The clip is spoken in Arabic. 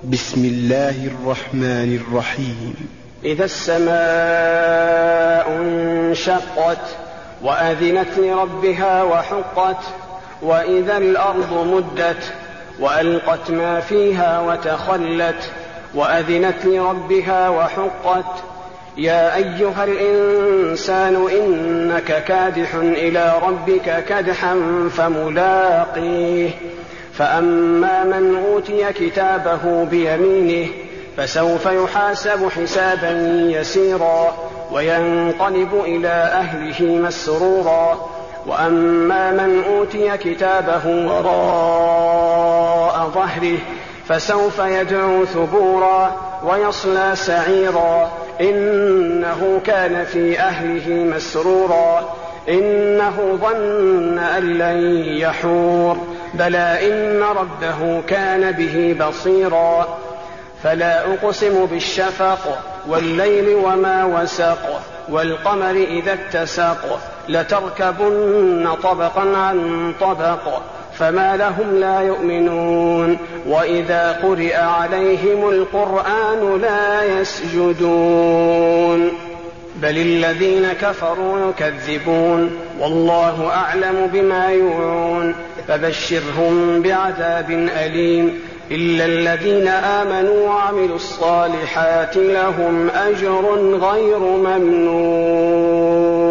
بسم الله الرحمن الرحيم. إذا السماء انشقت وأذنت لربها وحقت وإذا الأرض مدت وألقت ما فيها وتخلت وأذنت لربها وحقت يا أيها الإنسان إنك كادح إلى ربك كدحا فملاقيه فأما من أوتي كتابه بيمينه فسوف يحاسب حسابا يسيرا وينقلب إلى أهله مسرورا وأما من أوتي كتابه وراء ظهره فسوف يدعو ثبورا ويصلى سعيرا إنه كان في أهله مسرورا إنه ظن أن لن يحور بلى إن ربه كان به بصيرا فلا أقسم بالشفق والليل وما وسق والقمر إذا اتسق لتركبن طبقا عن طبق فما لهم لا يؤمنون وإذا قرئ عليهم القرآن لا يسجدون بل الذين كفروا يكذبون والله أعلم بما يوعون فبشرهم بعذاب أليم إلا الذين آمنوا وعملوا الصالحات لهم أجر غير ممنون.